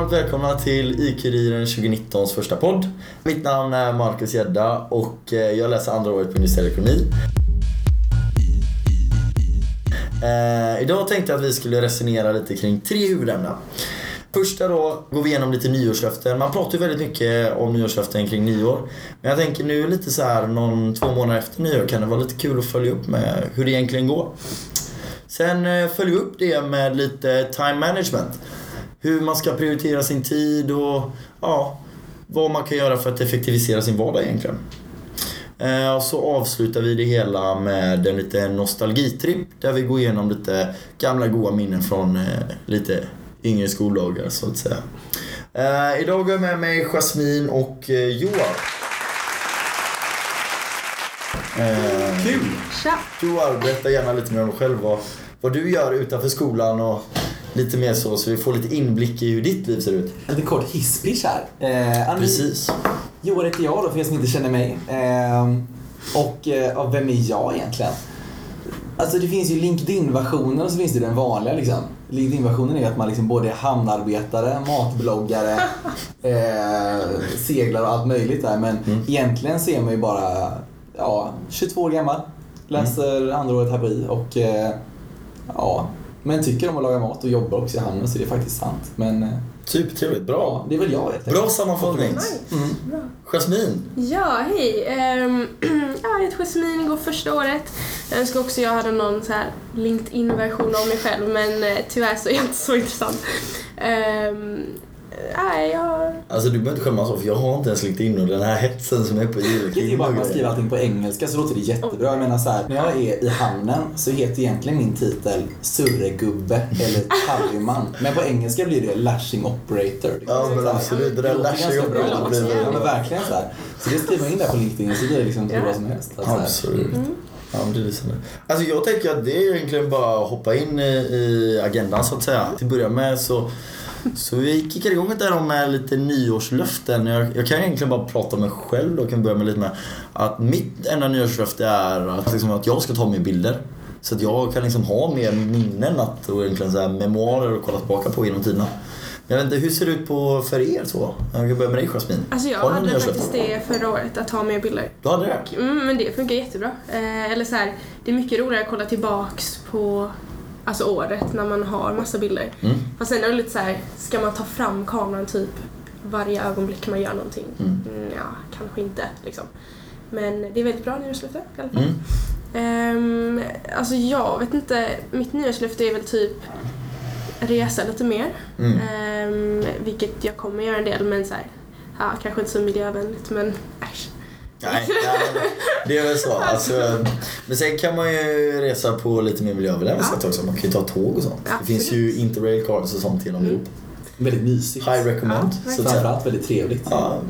varmt välkomna till IQ-Kuriren 2019s första podd. Mitt namn är Marcus Gedda och jag läser andra året på industriell ekonomi. Idag tänkte jag att vi skulle resonera lite kring 3 huvudämnen. Första då går vi igenom lite nyårslöften. Man pratar ju väldigt mycket om nyårslöften kring nyår. Men jag tänker nu lite så här 2 månader efter nyår kan det vara lite kul att följa upp med hur det egentligen går. Sen följer vi upp det med lite time management. Hur man ska prioritera sin tid och vad man kan göra för att effektivisera sin vardag egentligen. Och så avslutar vi det hela med en liten nostalgitripp där vi går igenom lite gamla goda minnen från lite yngre skoldagar så att säga. Idag går jag med mig Jasmin och Joar. Kul! Joar, berätta gärna lite mer om dig själv vad du gör utanför skolan och lite mer så vi får lite inblick i hur ditt liv ser ut. Lite kort hisspish här. Precis. Joar heter jag då för er som inte känner mig. Och vem är jag egentligen? Alltså det finns ju LinkedIn-versionen och så finns det den vanliga liksom. LinkedIn-versionen är att man liksom både är hamnarbetare, matbloggare, seglar och allt möjligt där. Men egentligen ser man ju bara 22 år gammal. Läser andra året här på I och men tycker om att laga mat och jobbar också i hamnen så det är faktiskt sant. Men supertrevligt, bra. Ja, det är väl jag vet. Bra sammanfattning. Bra. Jasmin. Ja, hej. Jag heter Jasmin, går första året. Jag önskar också jag hade någon så här LinkedIn-version av mig själv, men tyvärr så är jag inte så intressant. Alltså du behöver inte skämmas av för jag har inte ens LinkedIn och den här hetsen som är på Det är ju bara att man skriver allting på engelska så låter det jättebra. Jag menar så här, när jag är i hamnen så heter egentligen min titel surregubbe eller tallyman. Men på engelska blir det lashing operator. Ja men absolut, det där lashing operator blir det. Ja men verkligen så här. Så det skriver man in där på LinkedIn så blir det liksom hur bra som helst. Absolut. Ja, det är liksom det. Alltså jag tänker att det är egentligen bara att hoppa in i agendan så att säga. Till att börja med så vi kickar igång där med lite nyårslöften. Jag kan egentligen bara prata om mig själv då. Kan börja med lite med att mitt enda nyårslöfte är att jag ska ta mer bilder. Så att jag kan liksom ha mer minnen och egentligen så här memoarer och kolla tillbaka på genom tiderna. Jag vet inte, hur ser det ut för er så? Jag kan börja med dig Jasmin. Alltså jag hade faktiskt det förra året att ha mer bilder. Du hade det? Men det funkar jättebra. Eller så här, det är mycket roligare att kolla tillbaks på året när man har massa bilder. Fast sen är det lite så här, ska man ta fram kameran typ varje ögonblick man gör någonting? Ja, kanske inte liksom. Men det är väldigt bra nyårslöfte i alla fall. Alltså jag vet inte, mitt nyårslöfte är väl typ resa lite mer. Vilket jag kommer göra en del, men så här, kanske inte så miljövänligt, men äsch. Nej, det är väl så. Alltså, men sen kan man ju resa på lite mer miljövänligt sätt också. Man kan ju ta tåg och sånt. Ja, det finns ju Interrail cards och sånt genom Europa. Väldigt mysigt. High recommend. Så framförallt väldigt trevligt.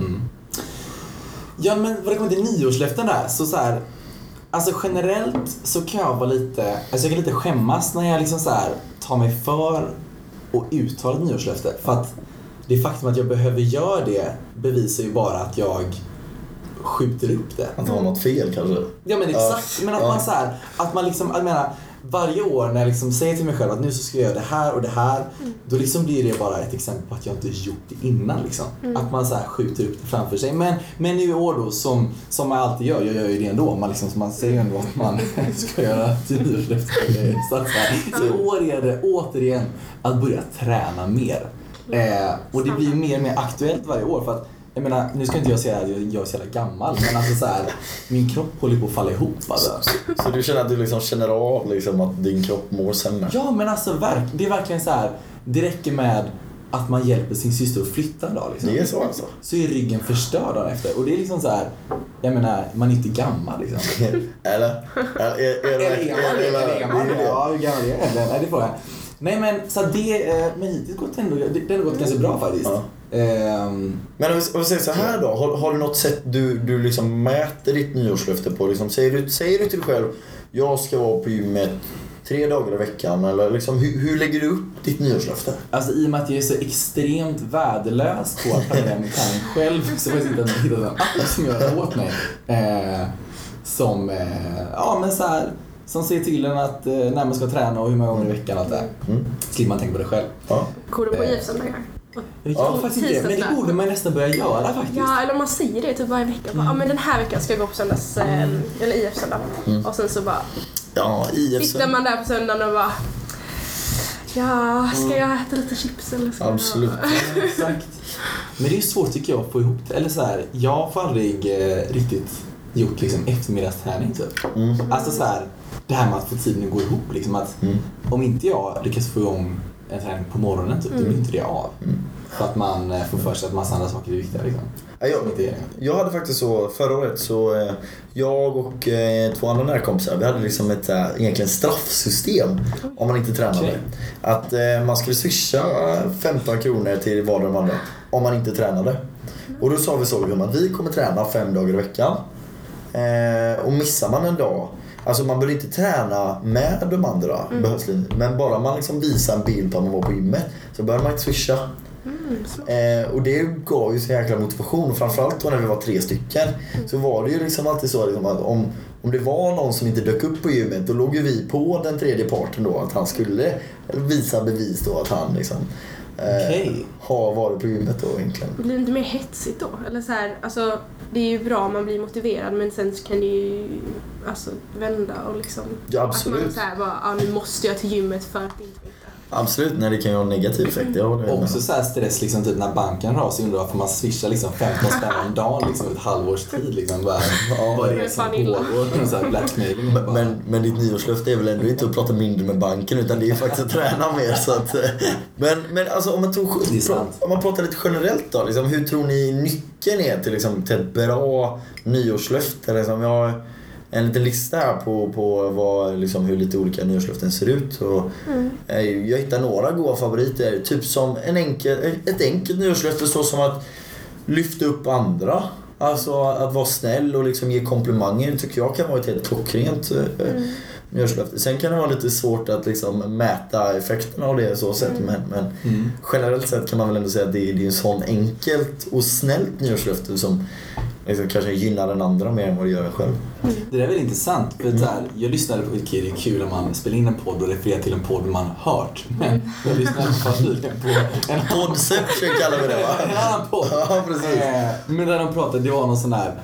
Ja, men vad det kommer till nyårslöften där så här, alltså generellt så kan jag vara lite, alltså jag kan lite skämmas när jag liksom så här tar mig för och uttalar ett nyårslöfte, för att det faktum att jag behöver göra det bevisar ju bara att jag skjuter upp det. Att det var något fel kanske. Ja men exakt, men att man så här, att man liksom, jag menar varje år när jag liksom säger till mig själv att nu så ska jag göra det här och det här, då liksom blir det bara ett exempel på att jag inte gjort det innan liksom. Att man så här skjuter upp det framför sig. Men nu i år då, som man alltid gör, jag gör ju det ändå, man liksom, man säger ändå att man ska göra nyårslöften. Så i år är det återigen att börja träna mer. Och det blir mer och mer aktuellt varje år, för att jag menar, nu ska inte jag säga att jag är så jävla gammal, men alltså så här, min kropp håller på att falla ihop alltså. Så du känner att du liksom känner av liksom att din kropp mår sämre? Ja, men alltså det är verkligen så här, det räcker med att man hjälper sin syster att flytta en dag liksom. Det är så alltså. Så är ryggen förstörd dagen efter. Och det är liksom så här, jag menar, man är inte gammal liksom. Eller? Är man det? Ja, hur gammal är jag? Nej, det får jag. Nej, men så det, men hittills gått ändå, det har gått ganska bra faktiskt. Ja. Men om vi säger så här då, har du något sätt du liksom mäter ditt nyårslöfte på? Liksom, säger du till dig själv, jag ska vara på gymmet 3 dagar i veckan, eller liksom, hur lägger du upp ditt nyårslöfte? Alltså i och med att jag är så extremt värdelös på att planera min träning själv, så får jag inte hitta en app som gör det åt mig. Men så här, som ser till en att när man ska träna och hur många gånger i veckan och allt det där. Slipper man tänka på det själv. Går du på IF-söndagar? Jag tror faktiskt inte det, men det borde man nästan börja göra faktiskt. Ja, eller man säger det typ varje vecka. Ja, men den här veckan ska jag gå på söndags, eller IF-söndag. Och sen så bara sitter man där på söndagen och bara ska jag äta lite chips eller så? Absolut. Exakt. Men det är svårt tycker jag att få ihop det. Eller så här, jag får aldrig riktigt gjort liksom eftermiddagsträning typ. Alltså så här, det här med att få tiden att gå ihop liksom att om inte jag lyckas få igång en träning på morgonen typ, då blir inte det av. För att man får för sig att massa andra saker är viktiga liksom. Jag hade faktiskt så förra året så jag och 2 andra närkompisar, vi hade liksom ett egentligen straffsystem om man inte tränade. Okay. Att man skulle swisha 15 kronor till var de andra om man inte tränade. Och då sa vi så liksom, att vi kommer träna 5 dagar i veckan. Och missar man en dag, alltså man bör inte träna med de andra men bara man liksom visar en bild på att man var på gymmet så bör man inte swisha. Och det gav ju så jäkla motivation. Framförallt då när vi var 3 stycken så var det ju liksom alltid så liksom att om det var någon som inte dök upp på gymmet, då låg ju vi på den tredje parten då att han skulle visa bevis då att han liksom har varit på gymmet då egentligen. Det blir inte mer hetsigt då? Eller så här, alltså, det är ju bra om man blir motiverad, men sen kan det ju alltså, vända och liksom... Ja, absolut. Att man så här bara, nu måste jag till gymmet för att inte... Absolut, när det kan ju ha en negativ effekt. Också så här stress liksom, typ när banken rasar undrar varför man swishar liksom 15 spänn om dagen liksom, ett halvårs tid liksom, vad det är som pågår så här blackmailing. Men ditt nyårslöfte är väl ändå inte att prata mindre med banken, utan det är faktiskt att träna mer så att, men alltså om man pratar lite generellt då liksom, hur tror ni nyckeln är till ett bra nyårslöfte liksom? Jag har en liten lista här på vad, liksom, hur lite olika nyårslöften ser ut och jag hittar några goda favoriter, typ som ett enkelt nyårslöfte så som att lyfta upp andra, alltså att vara snäll och liksom ge komplimanger, tycker jag kan vara ett helt klockrent nyårslöfte. Sen kan det vara lite svårt att liksom mäta effekterna av det så sätt, men generellt sett kan man väl ändå säga att det är en sån enkelt och snällt nyårslöfte som liksom kanske gynnar den andra mer än vad det gör själv. Det där är väl intressant, för här, jag lyssnade på ett kid, det är kul om man spelar in en podd och refererar till en podd man hört, men jag lyssnade på en poddception kallar vi det, va? En annan podd. Ja, precis. Men där de pratade, det var någon sån där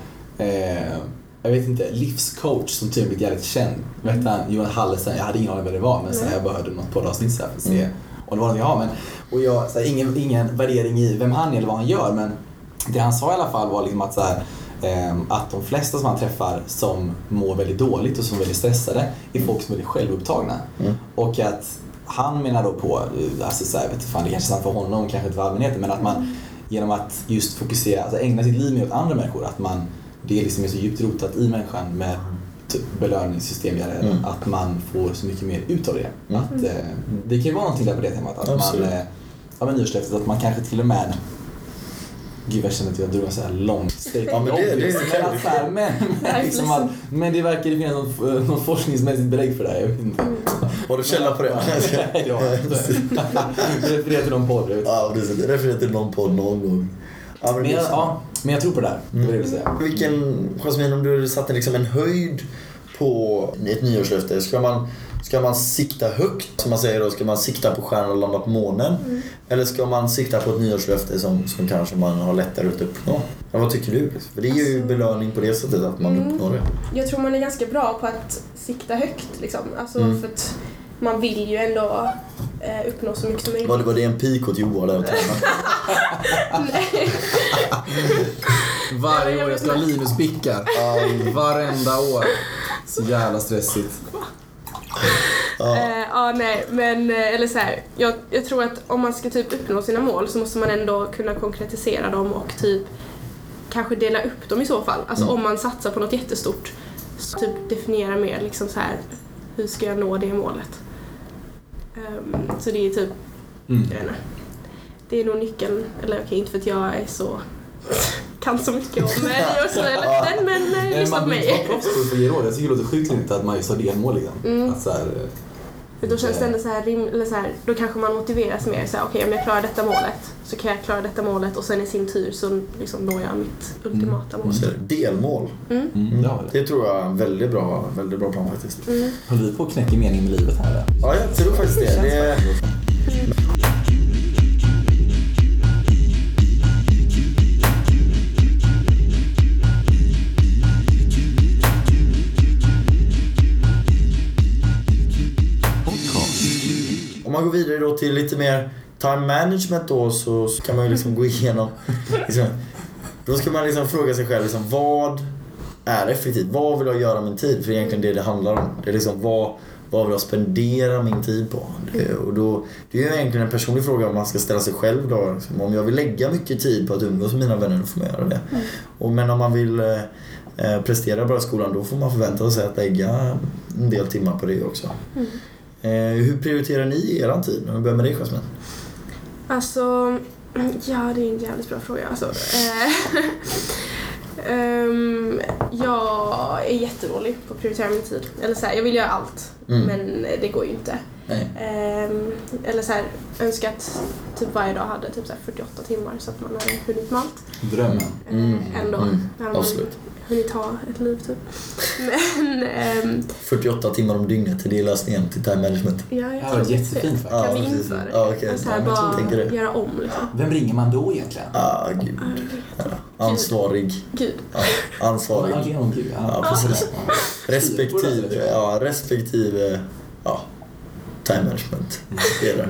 jag vet inte, livscoach som tydligen blivit jävligt känd. Vet han, Johan Hallesen, jag hade ingen aning vad det var, men så jag bara hörde något poddavsnitt så här för att se. Och det var något och jag så här, ingen värdering i vem han är eller vad han gör, men det han sa i alla fall var liksom att så här, att de flesta som han träffar som mår väldigt dåligt och som är väldigt stressade är folk som är väldigt självupptagna. Och att han menar då på, alltså så här, vet fan, det kanske är sant för honom, kanske inte för allmänheten, men att man genom att just fokusera, alltså ägna sitt liv åt andra människor, att man, det är liksom så djupt rotat i människan med typ belöningssystem att man får så mycket mer ut av det. Att, det kan ju vara någonting där på det temat, att man nyårslöftet, att man kanske till och med, gud jag känner att jag drog en så här långt steg. Ja, men men det verkar finnas något forskningsmässigt belägg för det här. Jag vet inte. Har du källa på det? Refererar till någon podd. Ja, precis. Refererar till någon podd någon gång. Ja, men jag tror på det här. Det vill jag säga. Vilken, Jasmin, om du satte liksom en höjd på ett nyårslöfte, ska man sikta högt, som man säger då, ska man sikta på stjärnan och landa på månen? Eller ska man sikta på ett nyårslöfte som kanske man har lättare att uppnå? Ja, vad tycker du? För det är ju belöning på det sättet att man uppnår det. Jag tror man är ganska bra på att sikta högt liksom. Alltså för att man vill ju ändå uppnå så mycket som möjligt. Var det en pik åt Johan där? Nej. Varje år jag ska ha Linus bickar. Varenda år. Så jävla stressigt. Nej, men eller så här, jag tror att om man ska typ uppnå sina mål så måste man ändå kunna konkretisera dem och typ kanske dela upp dem i så fall. Alltså om man satsar på något jättestort, så typ definiera mer liksom så här, hur ska jag nå det målet? Så det är typ jag vet inte. Det är nog nyckeln, eller okej, inte för att jag är så kan så mycket om nyårslöften, men lyssna på mig. Man blir proffs på att ge råd. Jag tycker det låter sjukt inte att man just har delmål liksom. Att så här, då känns det ändå så här, eller så här, då kanske man motiveras mer så här, okej, om jag klarar detta målet så kan jag klara detta målet och sen i sin tur så liksom når jag mitt ultimata mål. Delmål. Det tror jag är en väldigt bra plan faktiskt. Håller vi på att knäcka meningen med livet här? Ja, jag tror faktiskt det. om man går vidare då till lite mer time management då, så kan man ju liksom gå igenom liksom, då ska man liksom fråga sig själv liksom, vad är effektivt? Vad vill jag göra min tid? För egentligen det handlar om. Det är liksom vad vill jag spendera min tid på? Och då, det är ju egentligen en personlig fråga om man ska ställa sig själv då. Liksom, om jag vill lägga mycket tid på att umgås med mina vänner, då får man göra det. Men om man vill prestera bra i skolan, då får man förvänta sig att lägga en del timmar på det också. Hur prioriterar ni er tid? Om vi börjar med dig, Jasmin. Alltså, ja, det är en jävligt bra fråga. Alltså, jag är jättedålig på att prioritera min tid. Eller så här, jag vill göra allt, men det går ju inte. Eller så här, önskat typ varje dag hade typ så här 48 timmar så att man hade hunnit med allt. Drömmen. Ändå. Absolut. Hunnit ha ett liv typ. Men 48 timmar om dygnet, det är lösningen till time management. Ja, det var jättefint faktiskt. Kan vi införa det? Ja, okay. Så här, bara göra om liksom. Vem ringer man då egentligen? Gud. Ansvarig. Gud. Ja, ansvarig. Ja, precis. Respektive time management. Det är det.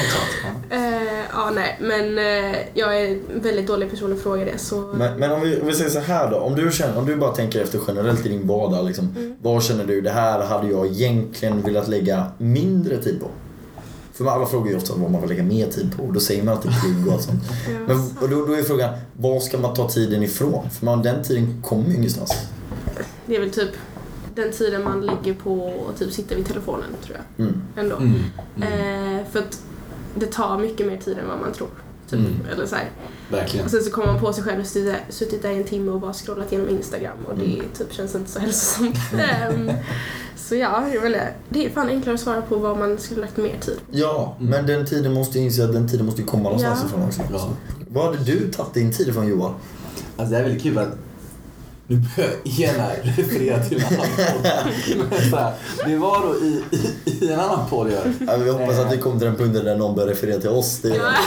Nej, men jag är en väldigt dålig person att fråga det, så... Men om vi säger så här då, om du bara tänker efter generellt i din vardag liksom, vad känner du, det här hade jag egentligen velat lägga mindre tid på? För alla frågar ju ofta vad man vill lägga mer tid på, och då säger man alltid plugg och sånt. Men och då är frågan, vad ska man ta tiden ifrån? För den tiden kommer ju ingenstans. Det är väl typ den tiden man ligger på och typ sitter vid telefonen, tror jag. Ändå. För att det tar mycket mer tid än vad man tror. Typ. Eller så här. Verkligen. Och sen så kommer man på sig själv och suttit där i en timme och bara scrollat igenom Instagram. Och det typ känns inte så hälsosamt. Så ja, det är fan enklare att svara på vad man skulle lagt mer tid. Ja, men den tiden måste ju inse att den tiden måste komma någonstans ifrån också. Ja. Vad hade du tagit din tid från, Johan? Alltså det är väldigt kul att nu börjar jag referera till en annan podd. Det var då i en annan podd. Ja, vi hoppas att vi kommer till den punkten där någon börjar referera till oss.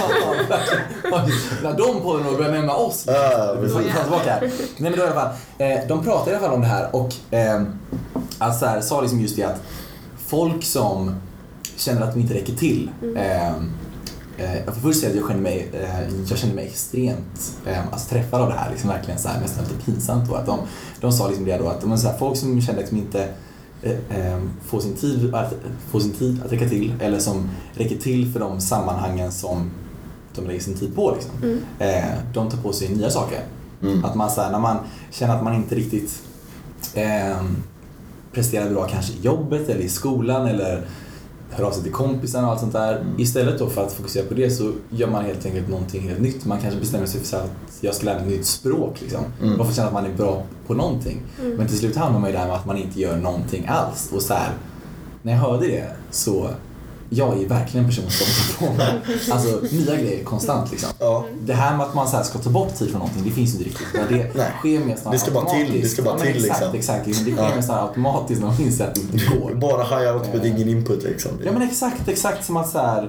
När de podden börjar nämna oss. Nej, men då i alla fall, de pratar i alla fall om det här. Och alltså här, sa liksom just det att folk som känner att de inte räcker till. Jag får först säga att jag känner mig extremt träffad av det här, liksom verkligen så här, nästan lite pinsamt då, att de sa liksom det då, att de så här, folk som känner att de inte får sin tid att räcka till, eller som räcker till för de sammanhangen som de lägger sin tid på liksom. De tar på sig nya saker. Att man så här, när man känner att man inte riktigt presterar bra kanske i jobbet eller i skolan, eller hör av sig till kompisarna och allt sånt där. Istället då för att fokusera på det, så gör man helt enkelt någonting helt nytt. Man kanske bestämmer sig för att jag ska lära mig ett nytt språk liksom. Man får känna att man är bra på någonting. Men till slut hamnar man ju där med att man inte gör någonting alls. Och så här, när jag hörde det, så jag är verkligen en person som tar på mig alltså nya grejer konstant liksom. Det här med att man så här ska ta bort tid från någonting, det finns inte riktigt. Det sker mer snarare. Det ska bara till liksom. Exakt. Det sker mer snarare automatiskt när man inser att det inte går. Bara high output, ingen input liksom. Ja, men exakt som att så här,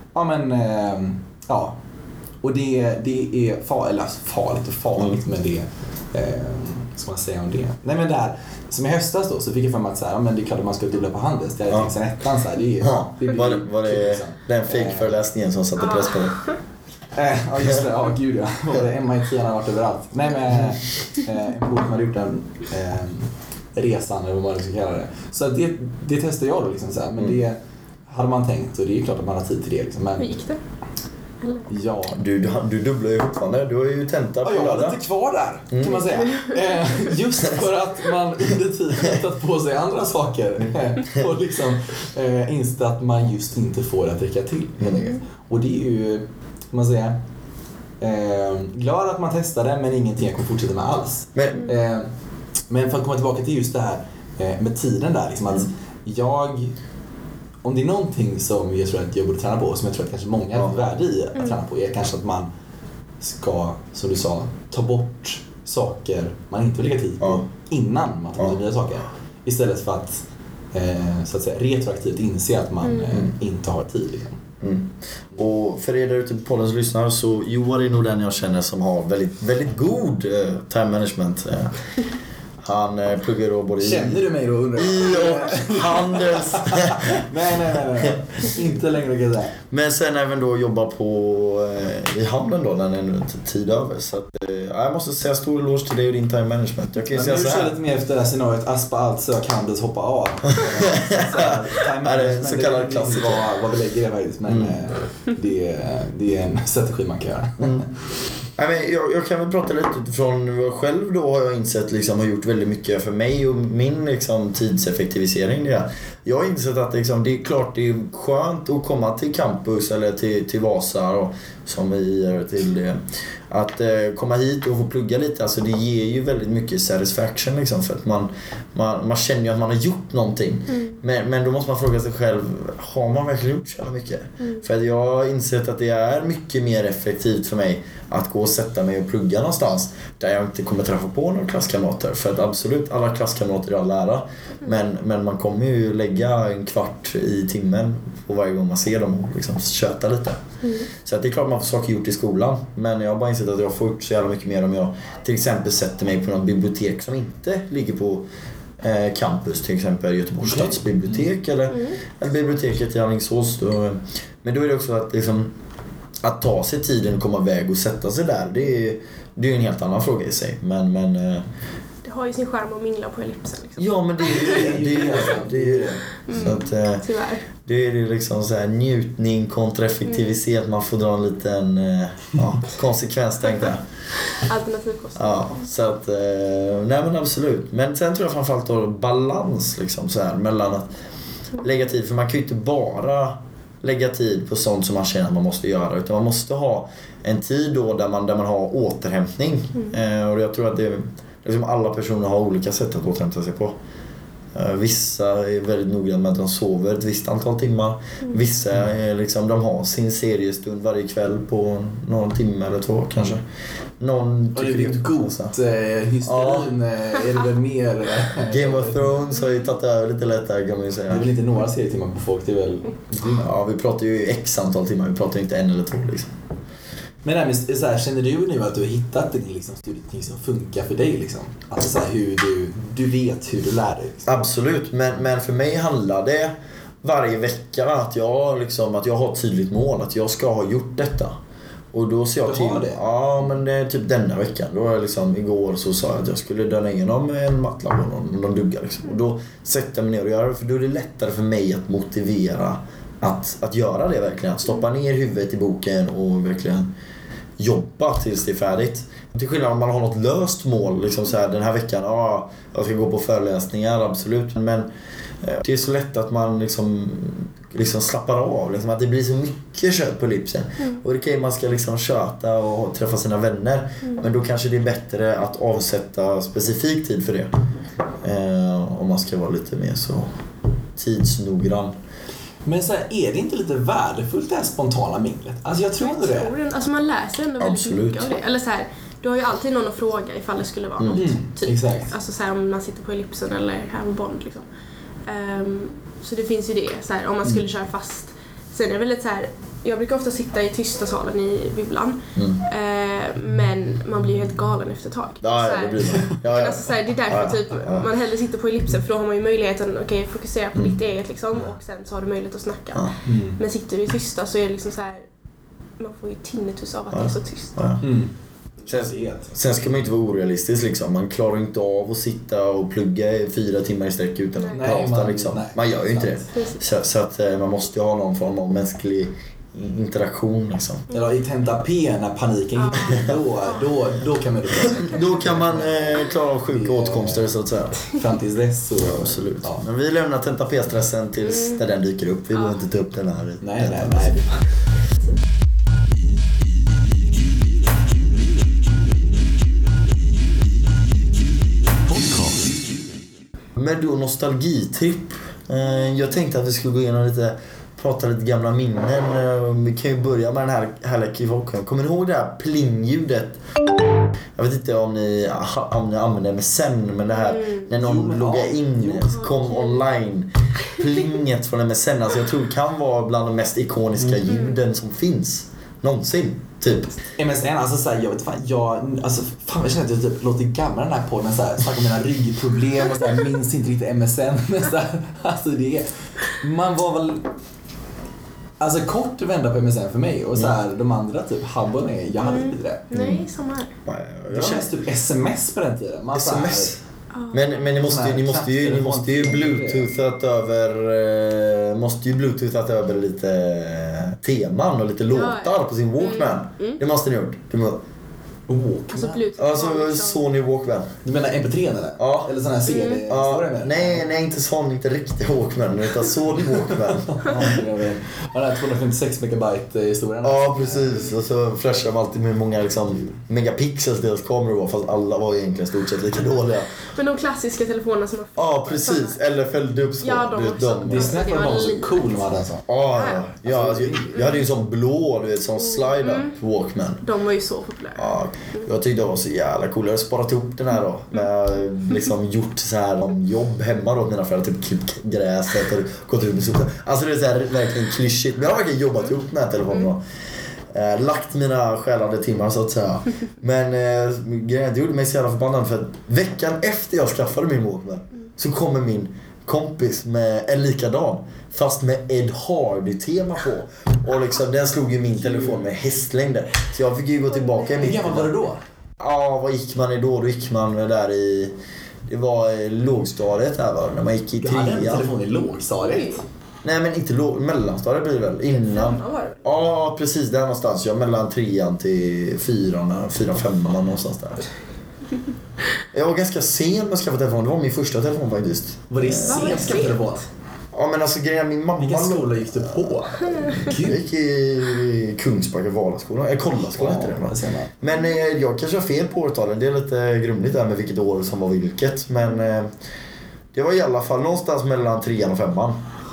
och det är farligt, men det ska man säga om det. Nej, men där som i höstas då, så fick jag för mig att så här, men det är klart att man ska dubbla på handels. Det är tänkt sen ettan så här, var det den fake-föreläsningen som satte press på det? Ja, just det. Ja, gud ja. MIT har varit överallt. Nej, men en bok man hade gjort den resan, eller vad man ska kalla det. Så det testade jag då liksom så här, men det hade man tänkt, och det är klart att man har tid till det liksom. Men hur gick det? Ja, du dubblar ju fortfarande. Du har ju tentat på jag har lite kvar där, kan man säga. Just för att man under tiden tagit på sig andra saker och liksom insett att man just inte får att räcka till. Och det är ju, kan man säga, glad att man testade, men ingenting jag kommer fortsätta med alls. Men för att komma tillbaka till just det här med tiden där, liksom att om det är någonting som jag tror att jag borde träna på, som jag tror att kanske många har värde i att träna på, är kanske att man ska, som du sa, ta bort saker man inte vill lägga tid på innan man tar nya saker. Istället för att, så att säga, retroaktivt inse att man inte har tid. Liksom. Och för er där ute på podden som lyssnar, så Johan är nog den jag känner som har väldigt, väldigt god time management. Han pluggar då både Känner du mig då undrar jag? i och Handels. Nej. Inte längre kan jag säga. Men sen även då jobba på i hamnen då när det är nu tid över. Så att, jag måste säga stor eloge till dig och din time management. Jag kan ju säga du så här. kör lite mer efter det här scenariot, aspa allt, sök Handels, hoppa av. Time management, så kallad klassiker. Vad vi lägger det faktiskt, men det är en strategi man kan göra. Nej, men jag kan väl prata lite utifrån vad jag själv då har jag insett liksom, har gjort väldigt mycket för mig och min liksom, tidseffektivisering. Jag har insett att liksom, det är klart det är skönt att komma till campus eller till Vasa och, som vi är till det. Att komma hit och få plugga lite, alltså det ger ju väldigt mycket satisfaction liksom, för att man känner ju att man har gjort någonting. Men då måste man fråga sig själv, har man verkligen gjort så mycket? För att jag har insett att det är mycket mer effektivt för mig att gå och sätta mig och plugga någonstans där jag inte kommer träffa på några klasskamrater. För att absolut, alla klasskamrater är all ära. Men man kommer ju lägga en kvart i timmen på varje gång man ser dem och liksom köta lite. Så att det är klart man får saker gjort i skolan. Men jag har bara insett att jag får gjort så jävla mycket mer om jag till exempel sätter mig på något bibliotek som inte ligger på campus, till exempel Göteborgs stadsbibliotek eller biblioteket i Alingsås. Men då är det också att liksom, att ta sig tiden och komma iväg och sätta sig där, det är en helt annan fråga i sig. Men det har ju sin skärm att mingla på ellipsen liksom. ja, men det är ju det. Så att, tyvärr. det är liksom så här njutning kontra effektivitet. Man får dra en liten konsekvens, tänkte jag. Alternativkostnad. Ja, så att nej men absolut. Men sen tror jag framförallt då balans liksom så här mellan att lägga tid, för man kan ju inte bara lägga tid på sånt som man känner att man måste göra, utan man måste ha en tid då där man har återhämtning. Och jag tror att det liksom alla personer har olika sätt att återhämta sig på. Vissa är väldigt noggranna med att de sover ett visst antal timmar. Vissa är liksom, de har sin seriestund varje kväll på någon timme eller två kanske. Någon tycker det är gott. Hysterin är det väl mer. Game of Thrones har ju tagit över lite lätt där, kan man ju säga. Det är väl inte några serietimmar på folk, det är väl. Ja, vi pratar ju x antal timmar, vi pratar ju inte en eller två liksom. Men där med, så här, känner du nu att du har hittat en liksom, studietid som funkar för dig liksom? Alltså så här, hur du vet hur du lär dig liksom. Absolut, men för mig handlar det varje vecka att jag har ett tydligt mål, att jag ska ha gjort detta. Och då ser jag till det. Ja, men det är typ denna veckan. Då är liksom, igår så sa jag att jag skulle döna igenom en MATLAB och någon dugga liksom. Och då sätter jag mig ner och gör det, för då är det lättare för mig att motivera att göra det verkligen. Att stoppa ner huvudet i boken och verkligen jobba tills det är färdigt. Till skillnad om man har något löst mål liksom så här, den här veckan, jag ska gå på föreläsningar, absolut, men det är så lätt att man liksom slappar av liksom, att det blir så mycket kött på ellipsen. Och det kan man ska liksom köta och träffa sina vänner, men då kanske det är bättre att avsätta specifik tid för det, om man ska vara lite mer så tidsnoggrann. Men så här, är det inte lite värdefullt det här spontana minglet? Alltså jag tror inte det. Alltså man läser ändå väldigt mycket av det. Eller så här, du har ju alltid någon att fråga ifall det skulle vara något typ. Exakt. Alltså så här, om man sitter på ellipsen eller här på Bond liksom. Så det finns ju det så här, om man skulle köra fast. Sen är det väl lite så här, jag brukar ofta sitta i tysta salen i bibblan. Men man blir ju helt galen efter ett tag. Ja, det blir man. Alltså, så här, det är därför typ, man hellre sitter på ellipsen, för då har man ju möjligheten att fokusera på ditt eget liksom, och sen så har du möjlighet att snacka. Men sitter du i tysta så är det liksom så här, man får ju tinnitus av att det är så tyst. Sen ska man inte vara orealistisk liksom. Man klarar inte av att sitta och plugga i 4 timmar i sträck utan att prata liksom. Man gör ju inte det. Så att man måste ju ha någon form av mänsklig interaktion liksom. Eller i tenta P när paniken då kan man då kan man klara av sjuka åtkomster så att säga. Fram tills dess så absolut. Ja. Men vi lämnar tenta P-stressen tills där den dyker upp. Vi behöver inte ta upp den här. Nej. Men då nostalgitripp. Jag tänkte att vi skulle gå igenom prata lite gamla minnen. Vi kan ju börja med den här härliga kivoken. Kommer ni ihåg det här plingljudet? Jag vet inte om ni använder MSN, men det här när någon loggar in, kom online. Plinget från MSN, alltså jag tror det kan vara bland de mest ikoniska ljuden som finns någonsin. Typ. MSN, alltså såhär, jag vet fan, jag känner att jag typ låter gammal den här podden såhär, snackar om mina ryggproblem och såhär, minns inte riktigt MSN, men såhär, alltså det är, man var väl, alltså kort vända på MSN för mig och såhär, de andra typ, Habbo, nej, jag hade inte det. Nej, samma här. Jag känns typ SMS på den tiden. Man SMS? Men ni måste ju bluetoothat över lite teman och lite låtar på sin Walkman. Det måste ni gjort. Alltså Bluetooth. Alltså Sony Walkman. Du menar MP3 eller? Ja. Eller sån här CD? Ja. Nej, inte sån, inte riktig Walkman, utan Sony Walkman. Jag vet. Ja, den här 256 megabyte historien. Ja, precis. Och så flashade de alltid med många liksom megapixels deras kameror var, fast alla var egentligen stort sett lika dåliga. Men de klassiska telefonerna som Ja, precis. Eller följde upp så. Ja, de också. Det är snabbt att de var så cool med den så. Ja. Jag hade ju en sån blå, du vet, sån slide-up Walkman. De var ju så populära. Ja, jag tyckte det var så jävla cool. Jag hade sparat ihop den här då. När jag liksom gjort så här jobb hemma då. Mina föräldrar typ klippt gräset och gått ut med sopen. Alltså det är så här verkligen klyschigt. Men jag har verkligen jobbat ihop med den här telefonen då. Lagt mina själande timmar så att säga. Men det gjorde mig så jävla förbannad för att veckan efter jag skaffade min Walkman så kommer min kompis med en likadan fast med Ed Hardy-tema på. Och liksom den slog ju min telefon med hästlängder. Så jag fick ju gå tillbaka i mitt. Hur gammal var du då? Ja, vad gick man i då? Då gick man där i... Det var lågstadiet här va? När man gick i 3. Du hade en telefon i lågstadiet? Nej men inte mellanstadiet blir det väl? Innan. Ja, precis där någonstans. Jag mellan 3 till 4-5 någonstans där. Jag var ganska sen med att skaffa telefon. Det var min första telefon faktiskt. Var det sent att skaffa telefon? Ja men alltså grejen, min mamma... Vilken skola gick du på? Jag gick i Kungsbacka Valaskolan. Eller Kollaskolan hette det. Men jag kanske har fel på årtalen. Det är lite grumligt där med vilket år som var vilket. Men det var i alla fall någonstans mellan 3 och 5.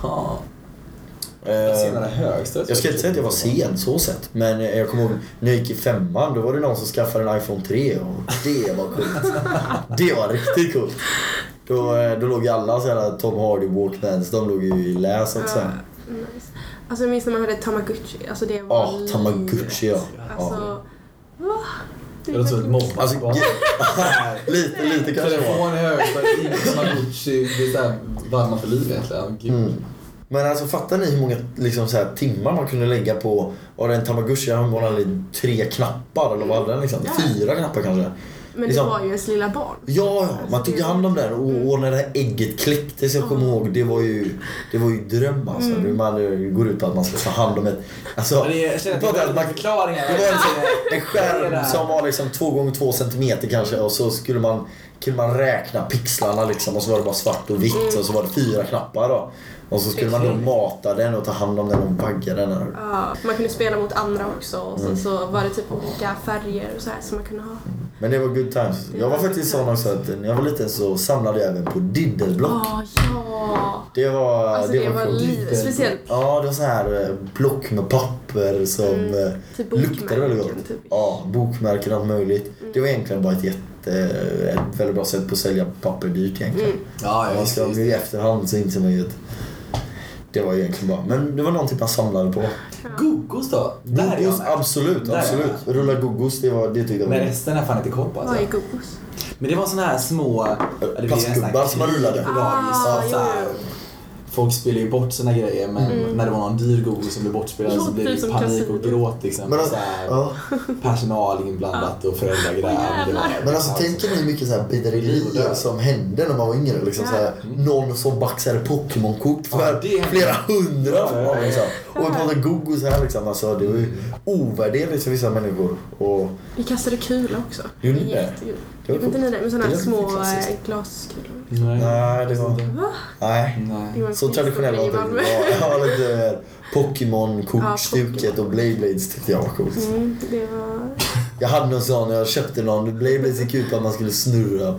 Jag ska inte säga att jag var sen så sett. Men jag kommer ihåg när jag gick i 5, då var det någon som skaffade en iPhone 3 och det var coolt. Det var riktigt coolt. Då låg alla så här Tom Hardy Walkmans, de låg ju i läs också. Nice. Alltså jag minns när man hade Tamagotchi. Alltså det var Tamagotchi, ja. Alltså, va? Det låter som ett mobb. Alltså, lite kanske var. Telefon i högstadiet, Tamagotchi, det är såhär varma för liv egentligen. Men alltså fattar ni hur många liksom, så här, timmar man kunde lägga på, och en Tamagotchi hade 3 knappar eller vad hade den liksom? 4 knappar kanske. Men liksom, det var ju ens lilla barn. Ja, man tog hand om det och när det här ägget kläcktes, jag kommer ihåg, det var ju dröm alltså. Man går ut på att man ska ta hand om ett, alltså, jag pratar att man förklaringar. Det var en skärm som var liksom 2x2 centimeter kanske, och så kunde man räkna pixlarna liksom, och så var det bara svart och vitt och så var det 4 knappar då. Och så skulle man då mata den och ta hand om den och vagga den. Ja, man kunde spela mot andra också och så var det typ olika färger och så här som man kunde ha. Men det var good times. Jag var faktiskt sån också att när jag var liten så samlade jag även på Diddleblock. Ja. Det var speciellt. Ja, det var så här block med papper som typ luktade väldigt gott. Typ. Ja, bokmärken och möjligt. Det var egentligen bara ett väldigt bra sätt på att sälja papper dyrt egentligen. Ja, man ska i efterhand så inte man ju det var egentligen bra. Men det var någonting man samlade på. Gogos då? Gogos, absolut. Rulla Gogos, det tyckte jag var. Men resten är fan inte koll på alltså. Vad är Gogos? Men det var såna här små plastgubbar som man rullade. Folk spelar ju bort sina grejer, men när det var någon dyr Gogos som blev bortspelad så blev det panik och gråt liksom. Men personal inblandat och föräldragräv. Men alltså tänker ni hur mycket så här bedrägerier som hände när man var yngre liksom så här, någon som baxade Pokémon-kort för flera hundra liksom. Och vi pratade Gogos här liksom, alltså det var ju ovärderligt för vissa människor. Och vi kastade kula också. Gjorde ni det? Gjorde inte ni det med såna här små glaskulor? Nej, det var... Va? Nej. Så traditionellt var det. Jag var lite Pokémon-kortstuket och Blades tyckte jag var coolt. Det var... Jag hade någon sån, jag köpte någon Blades gick ut på att man skulle snurra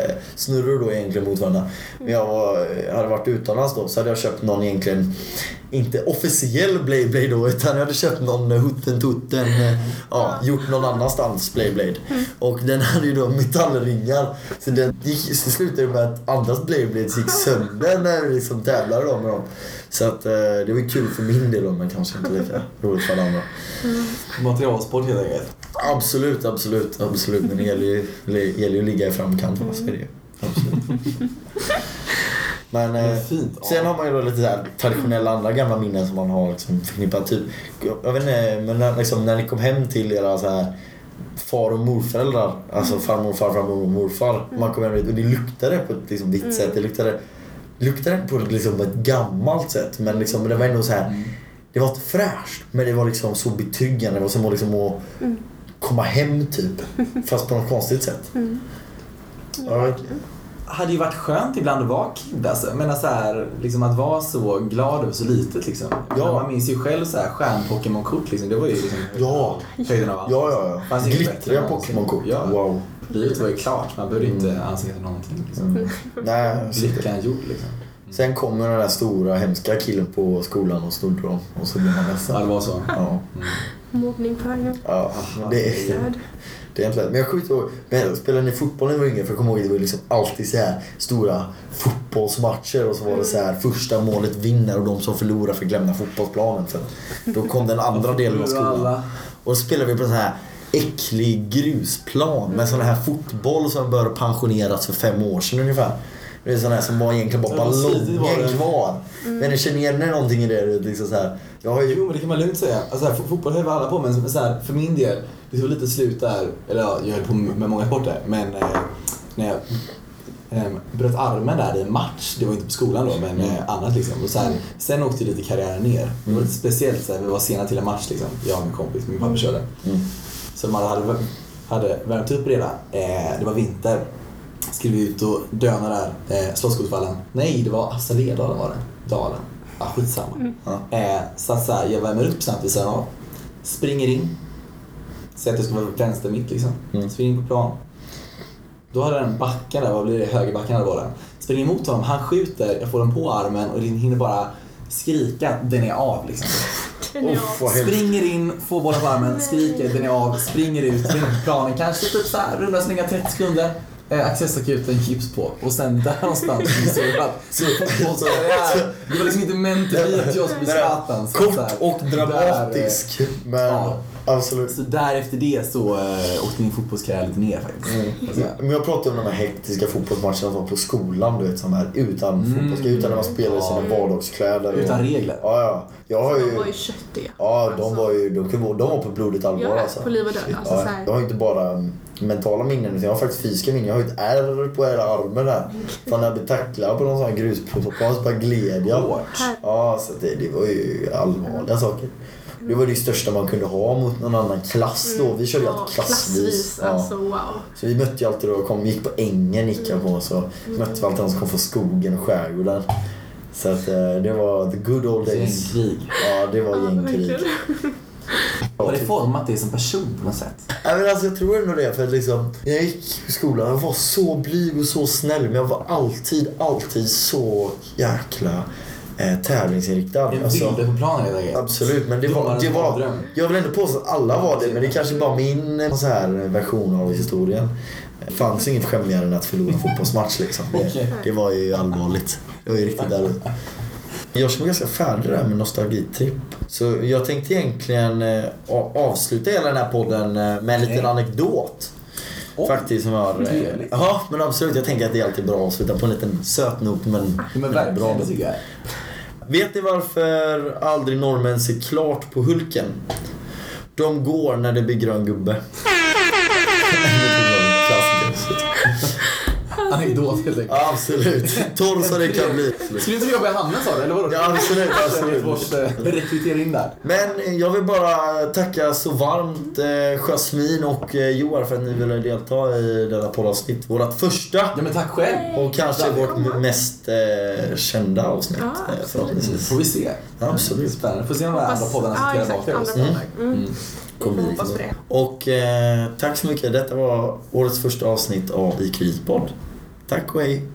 snurror då egentligen mot varandra. Men jag hade varit utomlands då, så hade jag köpt någon egentligen inte officiell Blade då, utan jag hade köpt någon Hutten gjort någon annanstans Blade. Och den hade ju då metallringar, så det slutade med att andras Blades gick sönder när vi liksom tävlade då med dem. Så att det var kul för min del då, men kanske inte lika roligt för andra. Materialsport helt enkelt. Absolut, men det gäller ju att ligga i framkant, vad säger det? Absolut. Men sen har man ju då lite så här traditionella andra gamla minnen som man har liksom förknippat, typ, jag vet inte, men liksom, när ni kom hem till era så här far- och morföräldrar, alltså farmor, farfar och morfar, man kom hem dit och det luktade på ett liksom vitt sätt, det luktade på liksom ett gammalt sätt, men liksom det var ändå så här, det var inte fräscht, men det var liksom så betryggande, det var som att liksom komma hem typ, fast på något konstigt sätt. Hade ju varit skönt ibland att vara kid, alltså. Jag menar så här, liksom att vara så glad över så litet liksom. Ja. Man minns ju själv så här stjärn-Pokémon-kort liksom. Det var ju liksom höjden av allt. Ja. Glittriga Pokémon-kort. Ja. Wow. Livet var ju klart. Man behövde inte anse till någonting liksom. Nej, lyckan gjord liksom. Sen kommer den där stora hemska killen på skolan och snodde dem, och så blir man ledsen. Ja, det var så. Ja. Mobbning på vägen. Ja, det är inte lätt. Men jag skjuter ihåg, men spelade ni fotboll när jag var yngre? För jag kommer ihåg, det var liksom alltid så här stora fotbollsmatcher, och så var det så här första målet vinner och de som förlorar fick lämna fotbollsplanen. För då kom den andra delen av skolan. Och då spelade vi på en så här äcklig grusplan med sån här fotboll som bör pensioneras för 5 år sedan ungefär. Det är sån här som var egentligen bara ballongen kvar. Men jag känner igen någonting i det liksom så här. Jo, men det kan man lugnt säga. Alltså här, fotboll höll alla på, men så här, för min del, det var lite slut där, eller ja, jag höll på med många sporter, men när jag bröt armen där i en match, det var inte på skolan då, men annat liksom. Och så här, sen åkte lite karriären ner. Det var lite speciellt, så här, vi var sena till en match liksom, jag och min kompis, min pappa körde. Så man hade värmt upp redan, det var vinter. Skulle vi ut och döna där, Slottsskogsvallen. Nej, det var Assaledalen var det. Dalen. Ja, skitsamma. Så att så här, jag värmer upp snabbt vid sidan av. Springer in. Säger att det ska vara vänster mitt liksom. Springer in på plan. Då hade den backen där, vad blir det? Högerbacken där var den. Springer emot honom, han skjuter, jag får den på armen och hinner bara skrika, den är av liksom. Springer in, får bollen på armen, skriker, den är av, springer ut, springer på planen. Kanske typ så här, runda slänga 30 sekunder. Accessakuten, gips på. Och sen där någonstans det var liksom inte ment till att jag skulle bli Zlatan. Kort och dramatisk. Men absolut. Så där efter det så åkte min fotbollskarriär lite ner faktiskt. Men jag pratade om de här hektiska fotbollsmatcherna som var på skolan, du vet, som här utan fotbollskläder, utan när man spelade sina vardagskläder. Utan regler. Ja. Jag har ju, de var ju köttiga. Ja, de var på blodigt allvar. Ja, alltså. På liv och död. Alltså, så här. Jag har inte bara mentala minnen, jag har faktiskt fysiska minnen. Jag har ju ett ärr på hela armen där. Fan, när jag blev tacklad på någon sån här grusplan så bara gled jag. Ja, så det var ju allvarliga saker. Det var det största man kunde ha mot någon annan klass då. Vi körde ju alltid klassvis. Alltså, wow. Så vi mötte ju alltid då, gick på ängen, gick jag på, så mötte vi alltid de som kom från skogen och skärgården. Så att det var the good old days. Gängkrig. Ja, det var gängkrig. Har det format dig som person på något sätt? Ja, men alltså, jag tror ändå det, för att liksom, jag gick i skolan, jag var så blyg och så snäll, men jag var alltid så jäkla tävlingsinriktad. En vilde på planen idag. Absolut, men det var jag vill ändå påstå att alla var det, men det är kanske bara min så här version av historien. Det fanns inget skämmigare än att förlora en fotbollsmatch liksom. Det var ju allvarligt. Det var ju riktigt där. Jag känner mig ganska färdig där med nostalgitripp. Så jag tänkte egentligen avsluta hela den här podden med en liten anekdot. Faktiskt som var... Ja, men absolut. Jag tänker att det är alltid bra att avsluta på en liten söt not, men bra. Det tycker jag. Vet ni varför aldrig norrmän ser klart på Hulken? De går när det blir grön gubbe. Anekdot helt enkelt. Absolut. Torr så det kan bli. Skulle inte jobba i hamnen, sa du? Eller vadå? Ja, absolut. Rekrytera in där. Men jag vill bara tacka så varmt Jasmin och Joar för att ni ville delta i denna poddavsnitt. Vårat första. Ja, men tack själv. Och kanske vårt mest kända avsnitt. Förhoppningsvis. Får vi se. Ja, absolut. Spännande. Får se om de andra poddarna sitter tillbaka oss. Hoppas på det. Och tack så mycket. Detta var årets första avsnitt av I Krispodd. Tack och hej.